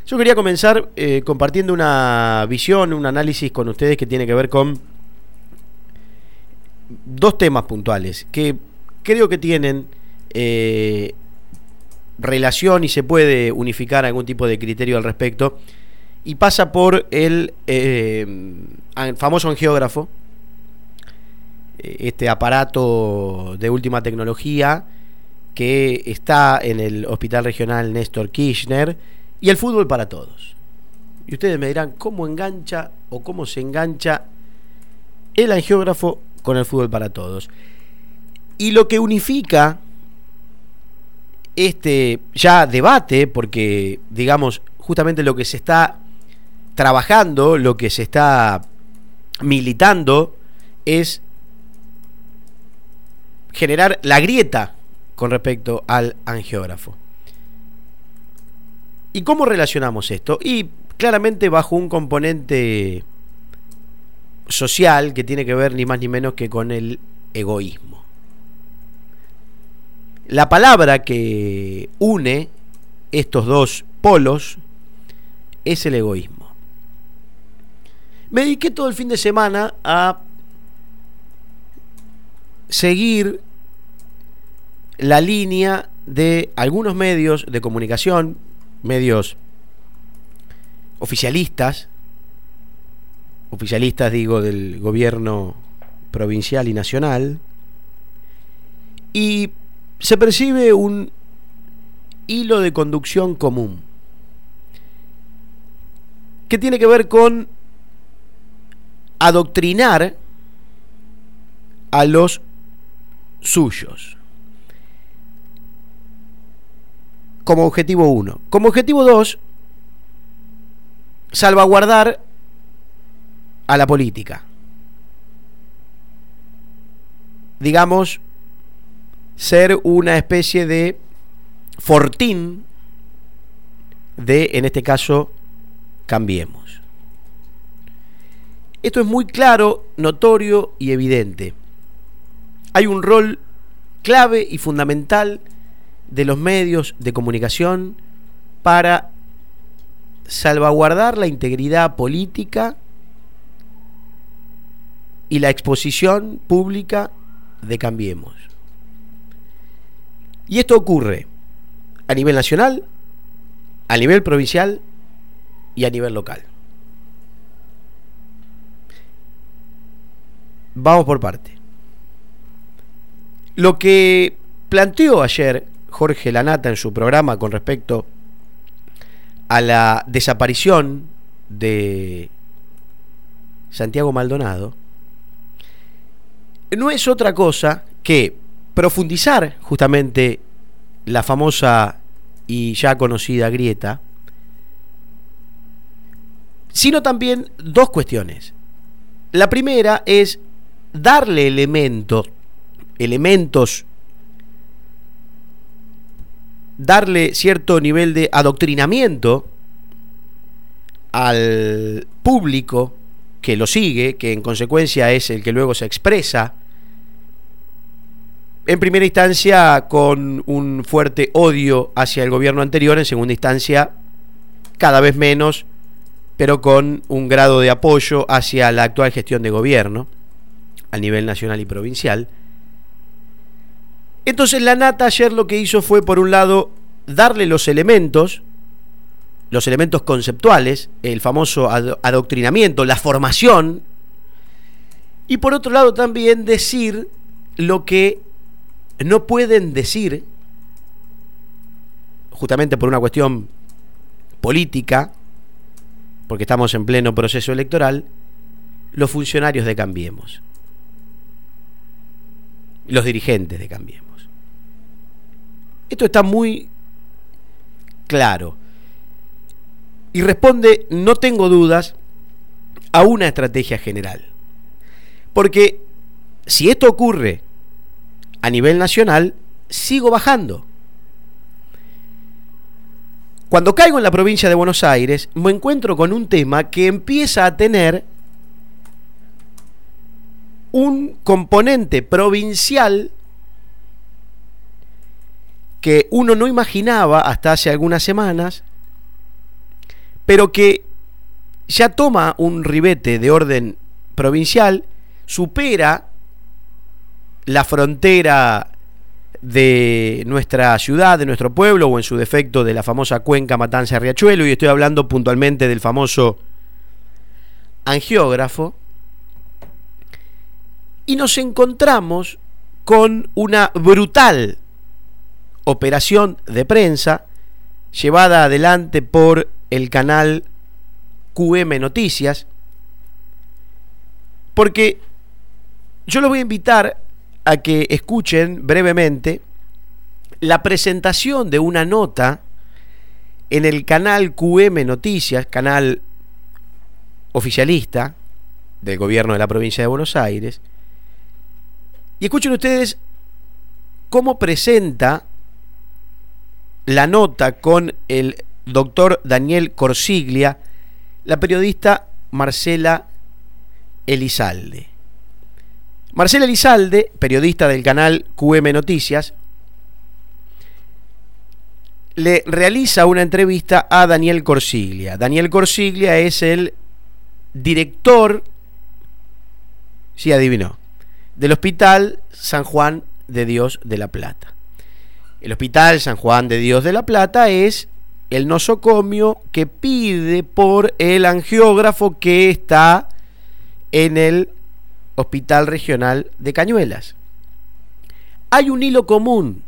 Yo quería comenzar compartiendo una visión, un análisis con ustedes que tiene que ver con dos temas puntuales que creo que tienen relación y se puede unificar algún tipo de criterio al respecto, y pasa por el famoso angiógrafo, este aparato de última tecnología que está en el Hospital Regional Néstor Kirchner, y el fútbol para todos. Y ustedes me dirán, ¿cómo engancha o cómo se engancha el angiógrafo con el fútbol para todos? Y lo que unifica este ya debate, porque digamos, justamente lo que se está trabajando, lo que se está militando es generar la grieta con respecto al angiógrafo. ¿Y cómo relacionamos esto? Y claramente bajo un componente social que tiene que ver ni más ni menos que con el egoísmo. La palabra que une estos dos polos es el egoísmo. Me dediqué todo el fin de semana a seguir la línea de algunos medios de comunicación, medios oficialistas digo, del gobierno provincial y nacional, y se percibe un hilo de conducción común que tiene que ver con adoctrinar a los suyos. Como objetivo 1. Como objetivo 2, salvaguardar a la política. Digamos, ser una especie de fortín de, en este caso, Cambiemos. Esto es muy claro, notorio y evidente. Hay un rol clave y fundamental de los medios de comunicación para salvaguardar la integridad política y la exposición pública de Cambiemos. Y esto ocurre a nivel nacional, a nivel provincial y a nivel local. Vamos por parte. Lo que planteó ayer Jorge Lanata en su programa con respecto a la desaparición de Santiago Maldonado no es otra cosa que profundizar justamente la famosa y ya conocida grieta, sino también dos cuestiones. La primera es darle elementos, darle cierto nivel de adoctrinamiento al público que lo sigue, que en consecuencia es el que luego se expresa, en primera instancia con un fuerte odio hacia el gobierno anterior, en segunda instancia cada vez menos, pero con un grado de apoyo hacia la actual gestión de gobierno a nivel nacional y provincial. Entonces Lanata ayer lo que hizo fue, por un lado, darle los elementos conceptuales, el famoso adoctrinamiento, la formación, y por otro lado también decir lo que no pueden decir, justamente por una cuestión política, porque estamos en pleno proceso electoral, los funcionarios de Cambiemos, los dirigentes de Cambiemos. Esto está muy claro y responde, no tengo dudas, a una estrategia general. Porque si esto ocurre a nivel nacional, sigo bajando. Cuando caigo en la provincia de Buenos Aires, me encuentro con un tema que empieza a tener un componente provincial que uno no imaginaba hasta hace algunas semanas, pero que ya toma un ribete de orden provincial, supera la frontera de nuestra ciudad, de nuestro pueblo, o en su defecto de la famosa cuenca Matanza-Riachuelo, y estoy hablando puntualmente del famoso angiógrafo, y nos encontramos con una brutal operación de prensa llevada adelante por el canal QM Noticias, porque yo los voy a invitar a que escuchen brevemente la presentación de una nota en el canal QM Noticias, canal oficialista del gobierno de la provincia de Buenos Aires, y escuchen ustedes cómo presenta la nota con el doctor Daniel Corsiglia la periodista Marcela Elizalde. Marcela Elizalde, periodista del canal QM Noticias, le realiza una entrevista a Daniel Corsiglia. Daniel Corsiglia es el director, sí adivinó, del Hospital San Juan de Dios de la Plata. El Hospital San Juan de Dios de la Plata es el nosocomio que pide por el angiógrafo que está en el Hospital Regional de Cañuelas. Hay un hilo común,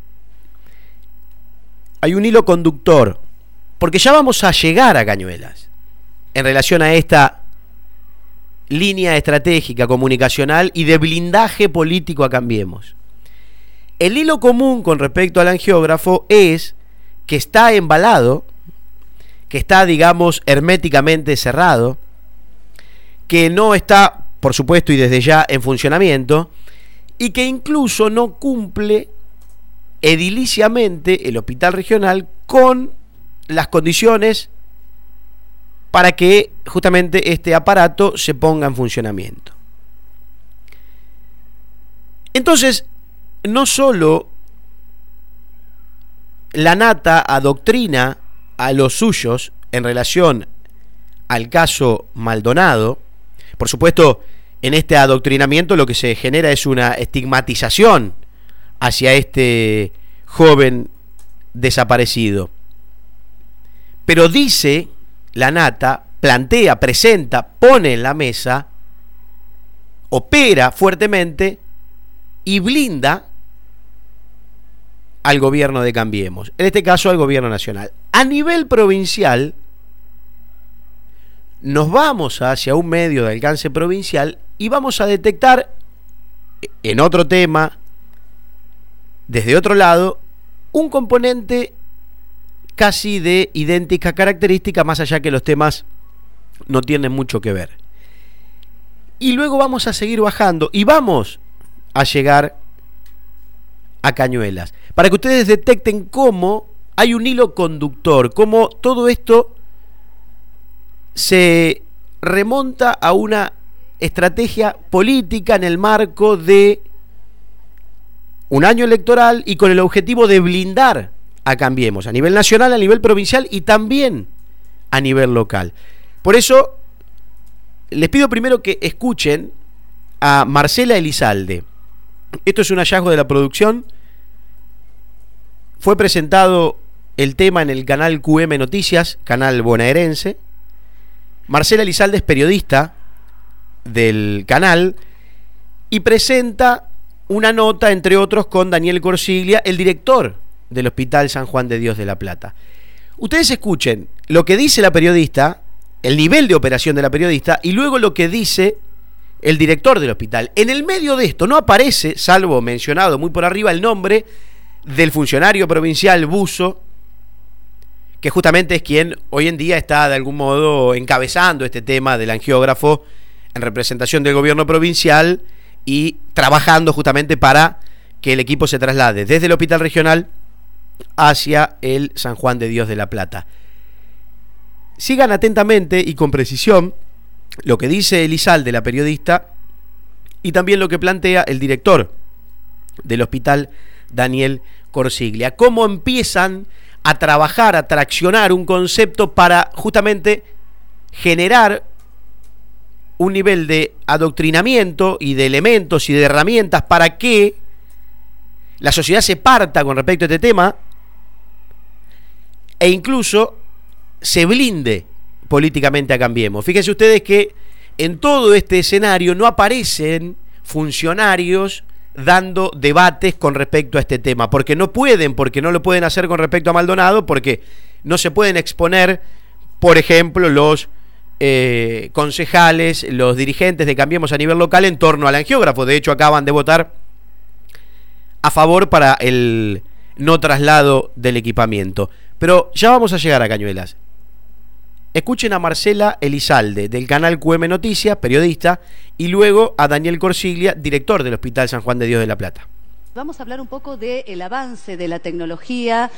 hay un hilo conductor, porque ya vamos a llegar a Cañuelas en relación a esta línea estratégica, comunicacional y de blindaje político a Cambiemos. El hilo común con respecto al angiógrafo es que está embalado, que está, digamos, herméticamente cerrado, que no está, por supuesto, y desde ya en funcionamiento, y que incluso no cumple ediliciamente el hospital regional con las condiciones para que justamente este aparato se ponga en funcionamiento. Entonces, no solo la nata adoctrina a los suyos en relación al caso Maldonado. Por supuesto, en este adoctrinamiento lo que se genera es una estigmatización hacia este joven desaparecido. Pero dice la nata, plantea, presenta, pone en la mesa, opera fuertemente y blinda al gobierno de Cambiemos, en este caso al gobierno nacional. A nivel provincial, nos vamos hacia un medio de alcance provincial y vamos a detectar en otro tema, desde otro lado, un componente casi de idéntica característica, más allá que los temas no tienen mucho que ver. Y luego vamos a seguir bajando y vamos a llegar a Cañuelas, para que ustedes detecten cómo hay un hilo conductor, cómo todo esto se remonta a una estrategia política en el marco de un año electoral y con el objetivo de blindar a Cambiemos a nivel nacional, a nivel provincial y también a nivel local. Por eso les pido primero que escuchen a Marcela Elizalde. Esto es un hallazgo de la producción. Fue presentado el tema en el canal QM Noticias, canal bonaerense. Marcela Elizalde es periodista del canal y presenta una nota, entre otros, con Daniel Corsiglia, el director del Hospital San Juan de Dios de la Plata. Ustedes escuchen lo que dice la periodista, el nivel de operación de la periodista, y luego lo que dice el director del hospital. En el medio de esto no aparece, salvo mencionado muy por arriba, el nombre del funcionario provincial Buzo, que justamente es quien hoy en día está de algún modo encabezando este tema del angiógrafo en representación del gobierno provincial y trabajando justamente para que el equipo se traslade desde el hospital regional hacia el San Juan de Dios de la Plata. Sigan atentamente y con precisión lo que dice Elizalde, la periodista, y también lo que plantea el director del hospital, Daniel Corsiglia. Cómo empiezan a trabajar, a traccionar un concepto para justamente generar un nivel de adoctrinamiento y de elementos y de herramientas para que la sociedad se parta con respecto a este tema e incluso se blinde políticamente a Cambiemos. Fíjense ustedes que en todo este escenario no aparecen funcionarios dando debates con respecto a este tema, porque no lo pueden hacer con respecto a Maldonado, porque no se pueden exponer, por ejemplo, los concejales, los dirigentes de Cambiemos a nivel local en torno al angiógrafo. De hecho, acaban de votar a favor para el no traslado del equipamiento. Pero ya vamos a llegar a Cañuelas. Escuchen a Marcela Elizalde, del canal QM Noticias, periodista, y luego a Daniel Corsiglia, director del Hospital San Juan de Dios de La Plata. Vamos a hablar un poco del avance de la tecnología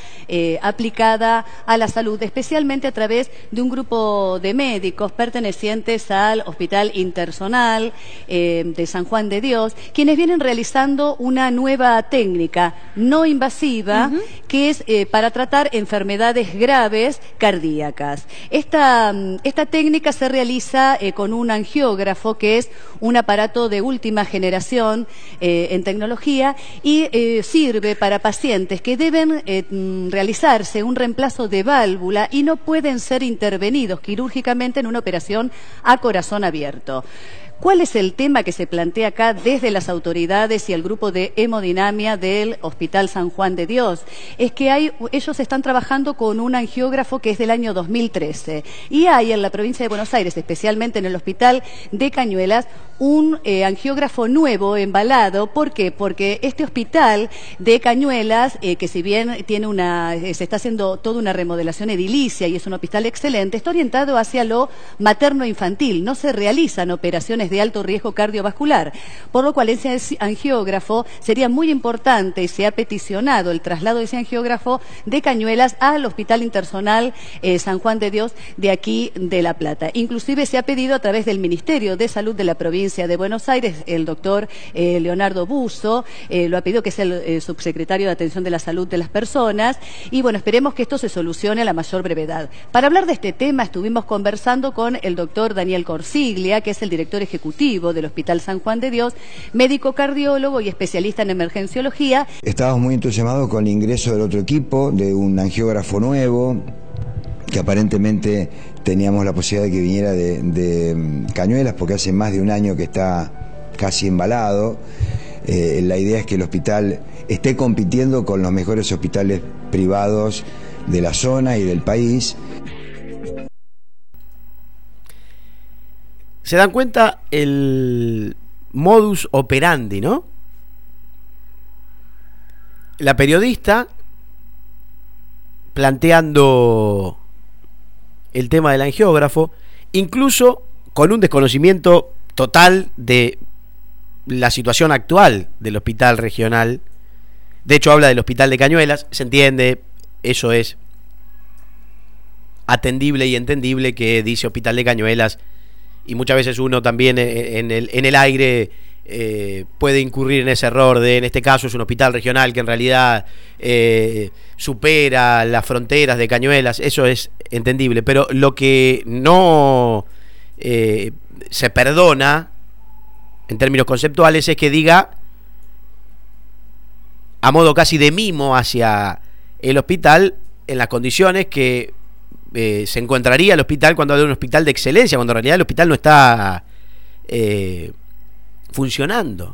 aplicada a la salud, especialmente a través de un grupo de médicos pertenecientes al Hospital Intersonal de San Juan de Dios, quienes vienen realizando una nueva técnica no invasiva que es para tratar enfermedades graves cardíacas. Esta técnica se realiza con un angiógrafo, que es un aparato de última generación en tecnología, y sirve para pacientes que deben realizarse un reemplazo de válvula y no pueden ser intervenidos quirúrgicamente en una operación a corazón abierto. ¿Cuál es el tema que se plantea acá desde las autoridades y el grupo de hemodinamia del Hospital San Juan de Dios? Es que ellos están trabajando con un angiógrafo que es del año 2013 y hay en la provincia de Buenos Aires, especialmente en el Hospital de Cañuelas, un angiógrafo nuevo embalado. ¿Por qué? Porque este hospital de Cañuelas, que si bien se está haciendo toda una remodelación edilicia y es un hospital excelente, está orientado hacia lo materno-infantil. No se realizan operaciones de alto riesgo cardiovascular, por lo cual ese angiógrafo sería muy importante y se ha peticionado el traslado de ese angiógrafo de Cañuelas al Hospital Intersonal San Juan de Dios de aquí de La Plata. Inclusive se ha pedido a través del Ministerio de Salud de la provincia de Buenos Aires, el doctor Leonardo Busso lo ha pedido, que es el subsecretario de Atención de la Salud de las Personas, y bueno, esperemos que esto se solucione a la mayor brevedad. Para hablar de este tema estuvimos conversando con el doctor Daniel Corsiglia, que es el director ejecutivo del Hospital San Juan de Dios, médico cardiólogo y especialista en emergenciología. Estábamos muy entusiasmados con el ingreso del otro equipo, de un angiógrafo nuevo, que aparentemente teníamos la posibilidad de que viniera de Cañuelas, porque hace más de un año que está casi embalado. La idea es que el hospital esté compitiendo con los mejores hospitales privados de la zona y del país. ¿Se dan cuenta el modus operandi, no? La periodista planteando el tema del angiógrafo, incluso con un desconocimiento total de la situación actual del hospital regional. De hecho, habla del hospital de Cañuelas, se entiende, eso es atendible y entendible, que dice hospital de Cañuelas, y muchas veces uno también en el aire puede incurrir en ese error de, en este caso es un hospital regional que en realidad supera las fronteras de Cañuelas. Eso es entendible, pero lo que no se perdona en términos conceptuales es que diga a modo casi de mimo hacia el hospital en las condiciones que se encontraría el hospital cuando habla de un hospital de excelencia, cuando en realidad el hospital no está funcionando.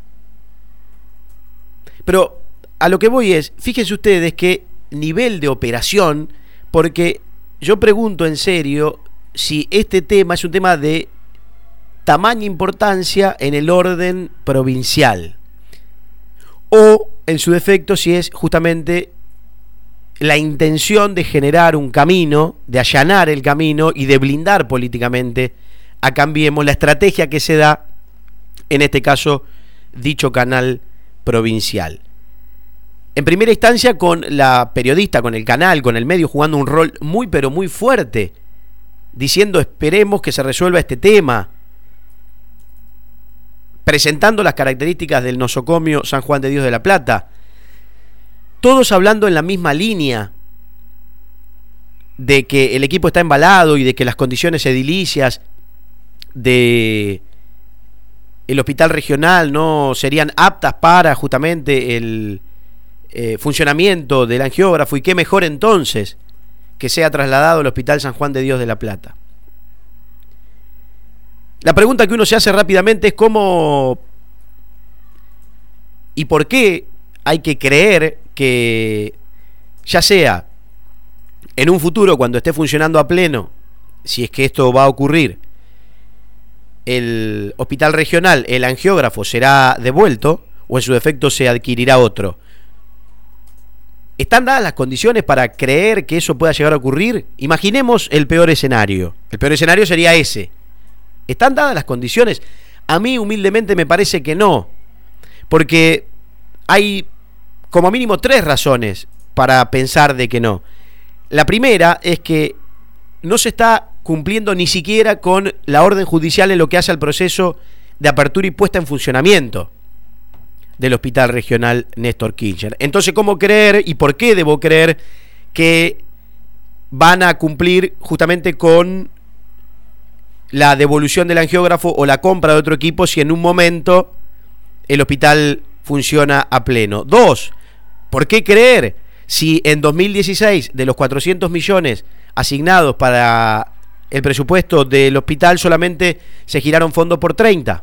Pero a lo que voy es, fíjense ustedes qué nivel de operación, porque yo pregunto en serio si este tema es un tema de tamaña importancia en el orden provincial, o en su defecto si es justamente la intención de generar un camino, de allanar el camino y de blindar políticamente a Cambiemos, la estrategia que se da en este caso dicho canal provincial. En primera instancia con la periodista, con el canal, con el medio jugando un rol muy pero muy fuerte, diciendo esperemos que se resuelva este tema, presentando las características del nosocomio San Juan de Dios de La Plata, todos hablando en la misma línea, de que el equipo está embalado y de que las condiciones edilicias de el hospital regional no serían aptas para justamente el funcionamiento del angiógrafo, y qué mejor entonces que sea trasladado al Hospital San Juan de Dios de La Plata. La pregunta que uno se hace rápidamente es cómo y por qué hay que creer que, ya sea en un futuro cuando esté funcionando a pleno, si es que esto va a ocurrir, el hospital regional, el angiógrafo será devuelto o en su defecto se adquirirá otro. ¿Están dadas las condiciones para creer que eso pueda llegar a ocurrir? Imaginemos el peor escenario. El peor escenario sería ese. ¿Están dadas las condiciones? A mí humildemente me parece que no, porque hay como mínimo 3 razones para pensar de que no. La primera es que no se está cumpliendo ni siquiera con la orden judicial en lo que hace al proceso de apertura y puesta en funcionamiento del Hospital Regional Néstor Kirchner. Entonces, ¿cómo creer y por qué debo creer que van a cumplir justamente con la devolución del angiógrafo o la compra de otro equipo si en un momento el hospital funciona a pleno? 2, ¿por qué creer si en 2016 de los 400 millones asignados para el presupuesto del hospital solamente se giraron fondos por 30?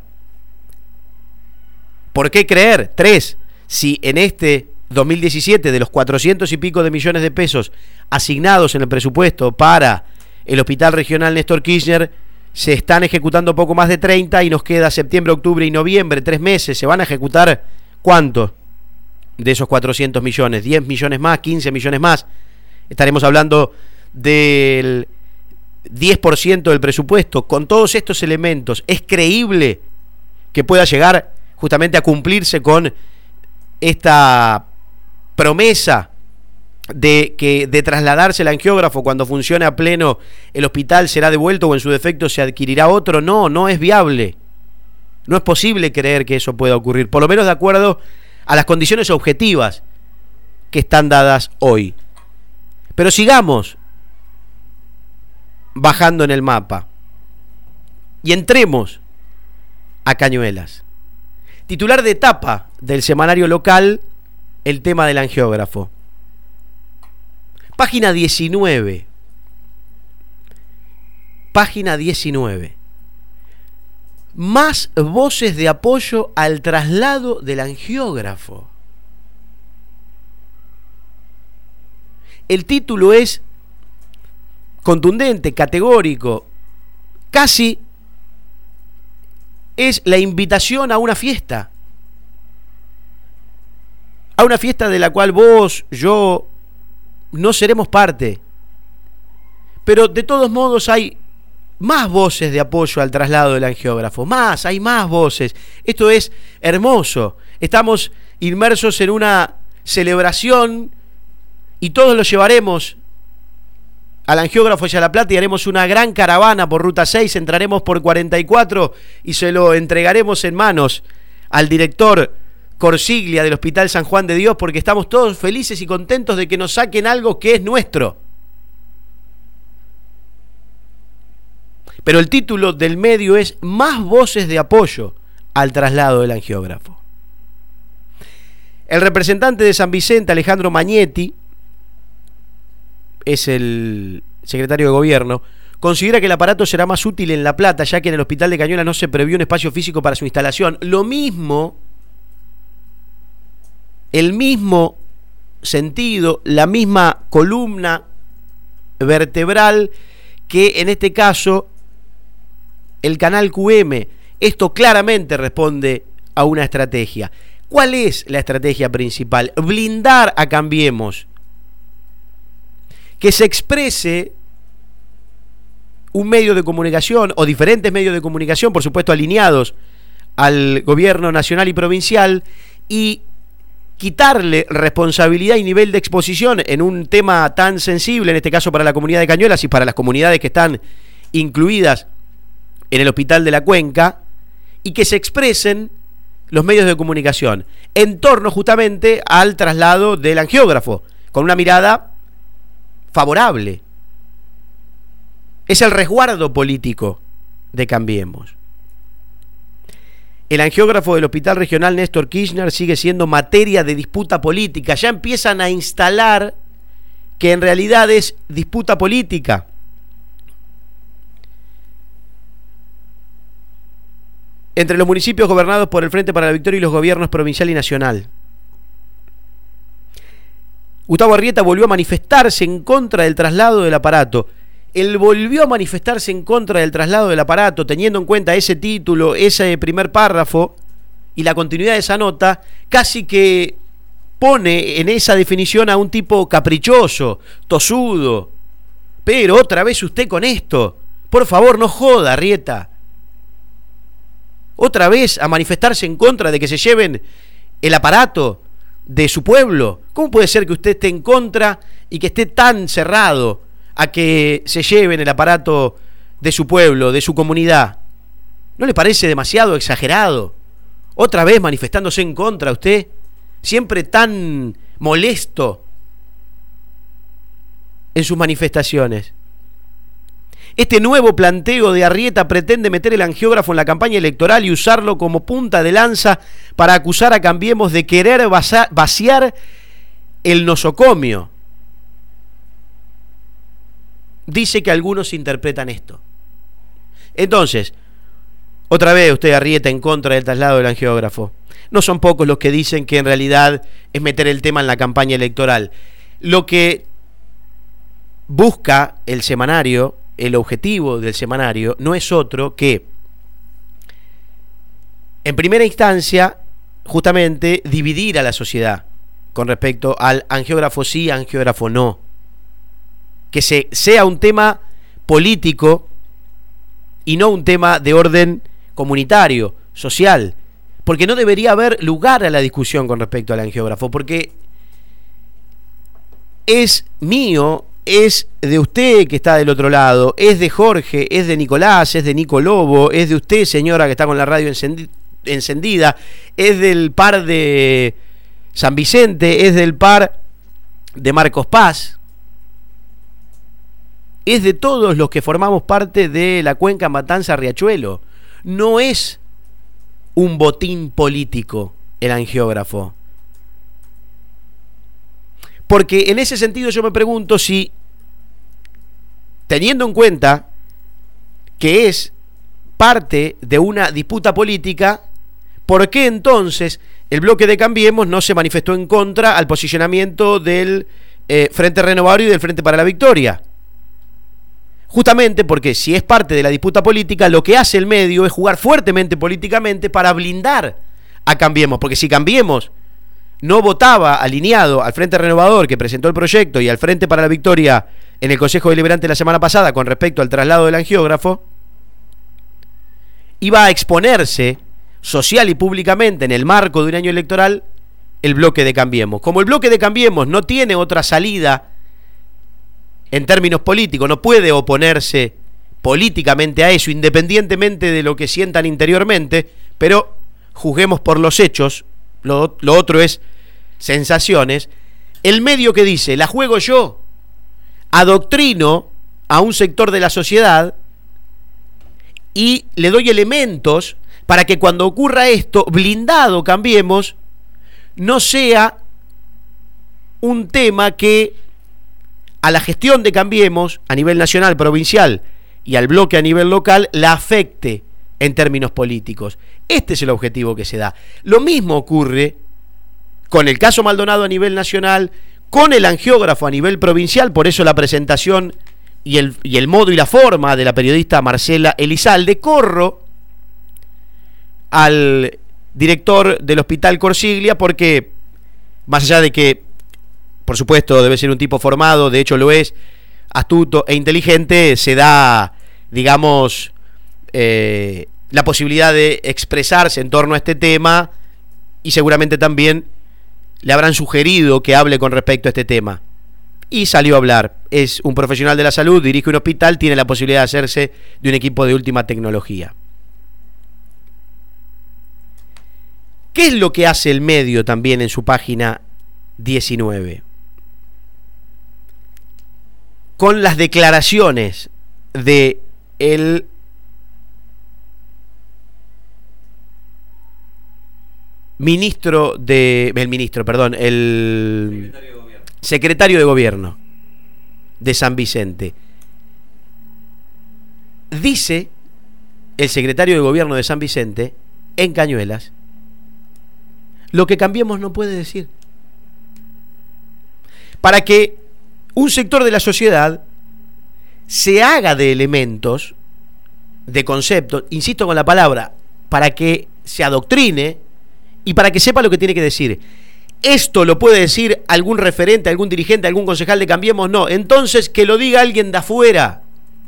¿Por qué creer? 3, si en este 2017 de los 400 y pico de millones de pesos asignados en el presupuesto para el Hospital Regional Néstor Kirchner se están ejecutando poco más de 30 y nos queda septiembre, octubre y noviembre, 3 meses, ¿se van a ejecutar cuánto de esos 400 millones? ¿10 millones más? ¿15 millones más? Estaremos hablando del 10% del presupuesto. Con todos estos elementos, ¿es creíble que pueda llegar justamente a cumplirse con esta promesa de trasladarse el angiógrafo cuando funcione a pleno el hospital será devuelto o en su defecto se adquirirá otro? No, no es viable. No es posible creer que eso pueda ocurrir, por lo menos de acuerdo a las condiciones objetivas que están dadas hoy. Pero sigamos bajando en el mapa y entremos a Cañuelas. Titular de etapa del semanario local, el tema del angiógrafo. Página 19. Página 19. Más voces de apoyo al traslado del angiógrafo. El título es contundente, categórico, casi es la invitación a una fiesta. A una fiesta de la cual vos, yo, no seremos parte. Pero de todos modos hay más voces de apoyo al traslado del angiógrafo. Hay más voces. Esto es hermoso. Estamos inmersos en una celebración y todos lo llevaremos al angiógrafo y a La Plata y haremos una gran caravana por Ruta 6, entraremos por 44 y se lo entregaremos en manos al director Corsiglia del Hospital San Juan de Dios, porque estamos todos felices y contentos de que nos saquen algo que es nuestro. Pero el título del medio es Más voces de apoyo al traslado del angiógrafo. El representante de San Vicente, Alejandro Magnetti, es el secretario de gobierno, considera que el aparato será más útil en La Plata, ya que en el hospital de Cañuelas no se previó un espacio físico para su instalación. Lo mismo, el mismo sentido, la misma columna vertebral que en este caso el canal QM. Esto claramente responde a una estrategia. ¿Cuál es la estrategia principal? Blindar a Cambiemos. Que se exprese un medio de comunicación o diferentes medios de comunicación, por supuesto alineados al gobierno nacional y provincial, y quitarle responsabilidad y nivel de exposición en un tema tan sensible, en este caso para la comunidad de Cañuelas y para las comunidades que están incluidas en el Hospital de la Cuenca, y que se expresen los medios de comunicación en torno justamente al traslado del angiógrafo, con una mirada favorable Es el resguardo político de Cambiemos. El angiógrafo del Hospital Regional Néstor Kirchner sigue siendo materia de disputa política. Ya empiezan a instalar que en realidad es disputa política. Entre los municipios gobernados por el Frente para la Victoria y los gobiernos provincial y nacional. Gustavo Arrieta volvió a manifestarse en contra del traslado del aparato. Él volvió a manifestarse en contra del traslado del aparato, teniendo en cuenta ese título, ese primer párrafo y la continuidad de esa nota, casi que pone en esa definición a un tipo caprichoso, tosudo. Pero otra vez usted con esto. Por favor, no joda, Arrieta. Otra vez a manifestarse en contra de que se lleven el aparato de su pueblo. ¿Cómo puede ser que usted esté en contra y que esté tan cerrado a que se lleven el aparato de su pueblo, de su comunidad? ¿No le parece demasiado exagerado? Otra vez manifestándose en contra usted, siempre tan molesto en sus manifestaciones. Este nuevo planteo de Arrieta pretende meter el angiógrafo en la campaña electoral y usarlo como punta de lanza para acusar a Cambiemos de querer vaciar el nosocomio. Dice que algunos interpretan esto. Entonces, otra vez usted, Arrieta, en contra del traslado del angiógrafo. No son pocos los que dicen que en realidad es meter el tema en la campaña electoral. Lo que busca el semanario, el objetivo del semanario, no es otro que, en primera instancia, justamente dividir a la sociedad con respecto al angiógrafo sí, angiógrafo no. Que sea un tema político y no un tema de orden comunitario, social, porque no debería haber lugar a la discusión con respecto al angiógrafo, porque es mío, es de usted que está del otro lado, es de Jorge, es de Nicolás, es de Nico Lobo, es de usted, señora, que está con la radio encendida, es del par de San Vicente, es del par de Marcos Paz, es de todos los que formamos parte de la cuenca Matanza-Riachuelo. No es un botín político el angiógrafo. Porque en ese sentido yo me pregunto si, teniendo en cuenta que es parte de una disputa política, ¿por qué entonces el bloque de Cambiemos no se manifestó en contra al posicionamiento del Frente Renovador y del Frente para la Victoria? Justamente porque si es parte de la disputa política, lo que hace el medio es jugar fuertemente políticamente para blindar a Cambiemos, porque si Cambiemos no votaba alineado al Frente Renovador que presentó el proyecto y al Frente para la Victoria en el Consejo Deliberante la semana pasada con respecto al traslado del angiógrafo, iba a exponerse social y públicamente en el marco de un año electoral el bloque de Cambiemos. Como el bloque de Cambiemos no tiene otra salida en términos políticos, no puede oponerse políticamente a eso, independientemente de lo que sientan interiormente, pero juzguemos por los hechos, lo otro es sensaciones. El medio que dice, la juego yo, adoctrino a un sector de la sociedad y le doy elementos para que cuando ocurra esto, blindado Cambiemos, no sea un tema que a la gestión de Cambiemos a nivel nacional, provincial y al bloque a nivel local la afecte en términos políticos. Este es el objetivo que se da. Lo mismo ocurre con el caso Maldonado a nivel nacional, con el angiógrafo a nivel provincial, por eso la presentación y el modo y la forma de la periodista Marcela Elizalde. Corro al director del Hospital Corsiglia porque, más allá de que por supuesto debe ser un tipo formado, de hecho lo es, astuto e inteligente, se da, digamos, la posibilidad de expresarse en torno a este tema y seguramente también le habrán sugerido que hable con respecto a este tema. Y salió a hablar. Es un profesional de la salud, dirige un hospital, tiene la posibilidad de hacerse de un equipo de última tecnología. ¿Qué es lo que hace el medio también en su página 19? Con las declaraciones de el secretario de gobierno de San Vicente. Dice el secretario de gobierno de San Vicente en Cañuelas lo que Cambiemos no puede decir. Para que un sector de la sociedad se haga de elementos, de conceptos, insisto con la palabra, para que se adoctrine y para que sepa lo que tiene que decir. ¿Esto lo puede decir algún referente, algún dirigente, algún concejal de Cambiemos? No. Entonces que lo diga alguien de afuera.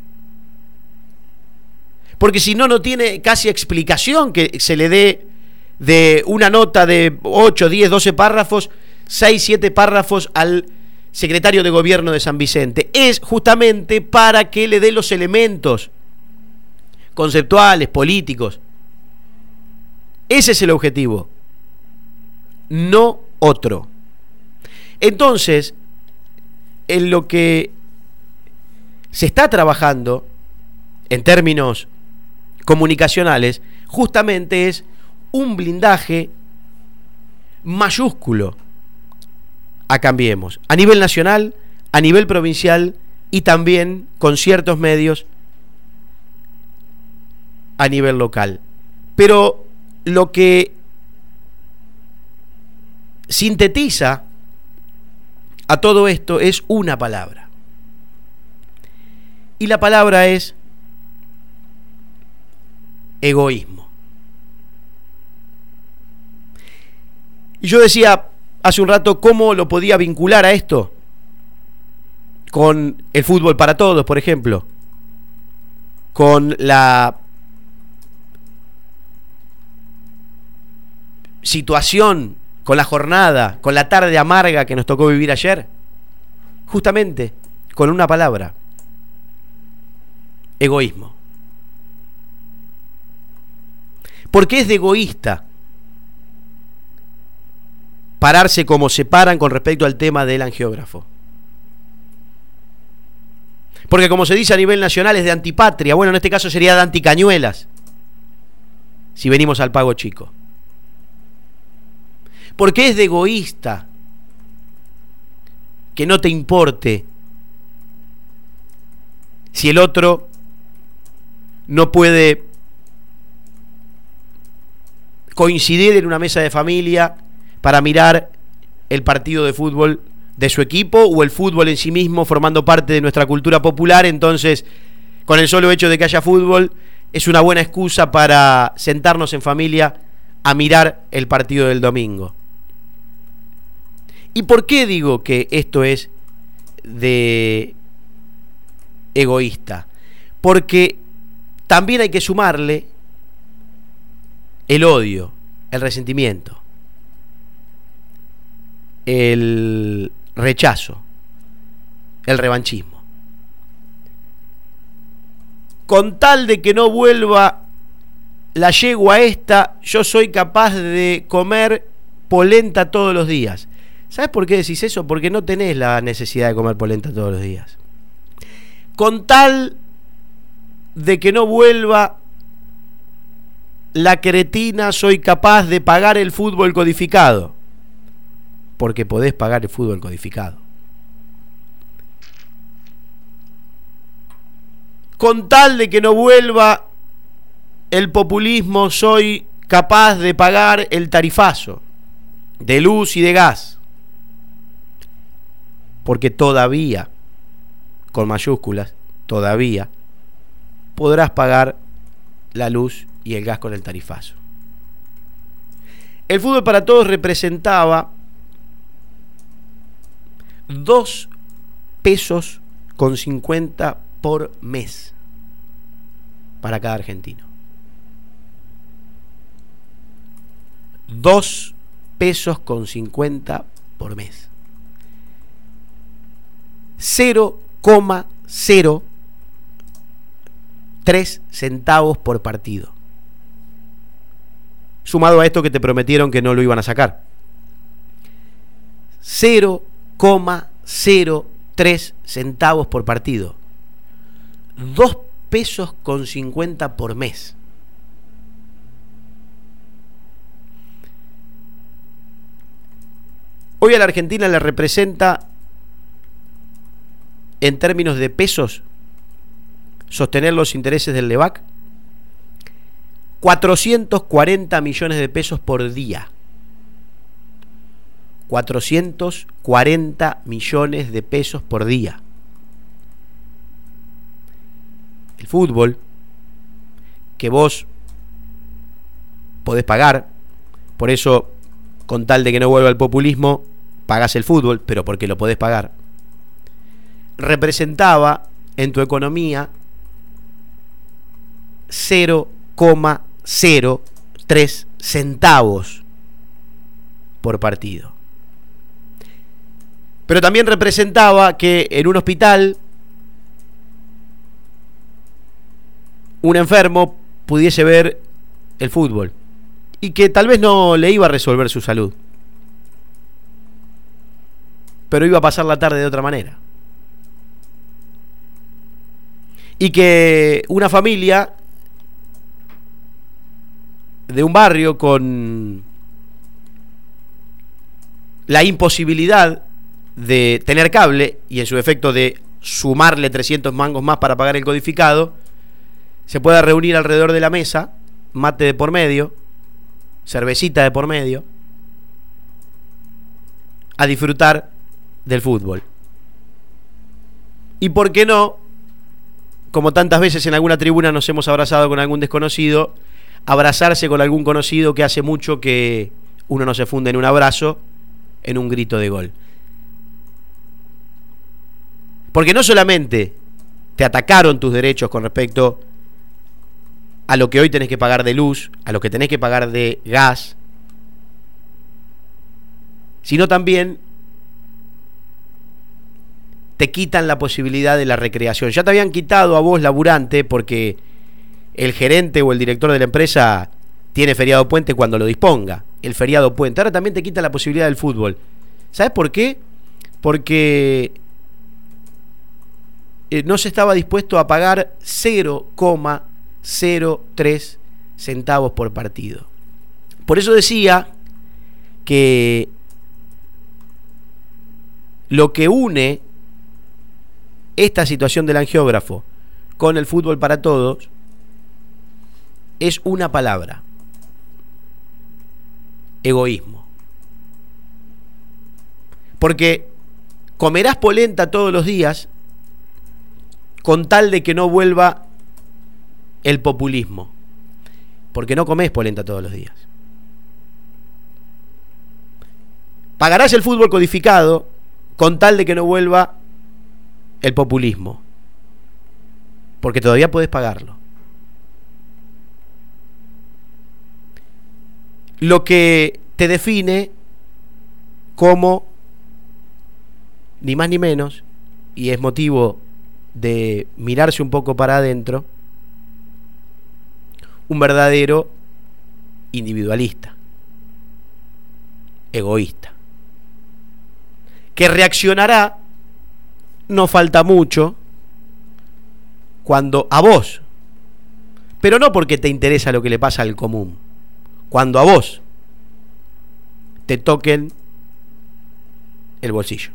Porque si no, no tiene casi explicación que se le dé de una nota de 8, 10, 12 párrafos, 6, 7 párrafos al secretario de gobierno de San Vicente. Es justamente para que le dé los elementos conceptuales, políticos. Ese es el objetivo, no otro. Entonces, en lo que se está trabajando en términos comunicacionales, justamente es un blindaje mayúsculo a Cambiemos, a nivel nacional, a nivel provincial y también con ciertos medios a nivel local. Pero lo que sintetiza a todo esto es una palabra. Y la palabra es egoísmo. Y yo decía hace un rato cómo lo podía vincular a esto con el fútbol para todos, por ejemplo, con la situación, con la jornada, con la tarde amarga que nos tocó vivir ayer, justamente con una palabra: egoísmo. Porque es de egoísta pararse como se paran con respecto al tema del angiógrafo. Porque como se dice a nivel nacional es de antipatria. Bueno, en este caso sería de anticañuelas, si venimos al pago chico. Porque es de egoísta que no te importe si el otro no puede coincidir en una mesa de familia para mirar el partido de fútbol de su equipo o el fútbol en sí mismo formando parte de nuestra cultura popular. Entonces, con el solo hecho de que haya fútbol, es una buena excusa para sentarnos en familia a mirar el partido del domingo. ¿Y por qué digo que esto es de egoísta? Porque también hay que sumarle el odio, el resentimiento, el rechazo, el revanchismo. Con tal de que no vuelva la yegua esta, yo soy capaz de comer polenta todos los días. ¿Sabes por qué decís eso? Porque no tenés la necesidad de comer polenta todos los días. Con tal de que no vuelva la cretina, soy capaz de pagar el fútbol codificado. Porque podés pagar el fútbol codificado. Con tal de que no vuelva el populismo, soy capaz de pagar el tarifazo de luz y de gas. Porque todavía, con mayúsculas, todavía podrás pagar la luz y el gas con el tarifazo. El fútbol para todos representaba 2 pesos con 50 por mes para cada argentino. 2 pesos con 50 por mes. 0,03 centavos por partido. Sumado a esto que te prometieron que no lo iban a sacar. 0,03 centavos por partido. $2.50 por mes. Hoy a la Argentina le representa, en términos de pesos, sostener los intereses del LEBAC, 440 millones de pesos por día. 440 millones de pesos por día. El fútbol, que vos podés pagar, por eso, con tal de que no vuelva el populismo, pagás el fútbol, pero porque lo podés pagar, representaba en tu economía 0,03 centavos por partido. Pero también representaba que en un hospital un enfermo pudiese ver el fútbol y que tal vez no le iba a resolver su salud, pero iba a pasar la tarde de otra manera. Y que una familia de un barrio con la imposibilidad de tener cable y en su efecto de sumarle 300 mangos más para pagar el codificado, se pueda reunir alrededor de la mesa, mate de por medio, cervecita de por medio, a disfrutar del fútbol. Y por qué no, como tantas veces en alguna tribuna nos hemos abrazado con algún desconocido, abrazarse con algún conocido que hace mucho que uno no se funde en un abrazo, en un grito de gol. Porque no solamente te atacaron tus derechos con respecto a lo que hoy tenés que pagar de luz, a lo que tenés que pagar de gas, sino también te quitan la posibilidad de la recreación. Ya te habían quitado a vos, laburante, porque el gerente o el director de la empresa tiene feriado puente cuando lo disponga, el feriado puente. Ahora también te quita la posibilidad del fútbol. ¿Sabes por qué? Porque no se estaba dispuesto a pagar 0,03 centavos por partido. Por eso decía que lo que une esta situación del angiógrafo con el fútbol para todos es una palabra: egoísmo. Porque comerás polenta todos los días con tal de que no vuelva el populismo, porque no comés polenta todos los días. Pagarás el fútbol codificado con tal de que no vuelva el populismo, porque todavía podés pagarlo. Lo que te define como, ni más ni menos, y es motivo de mirarse un poco para adentro, un verdadero individualista, egoísta, que reaccionará, no falta mucho, cuando a vos, pero no porque te interesa lo que le pasa al común, cuando a vos te toquen el bolsillo.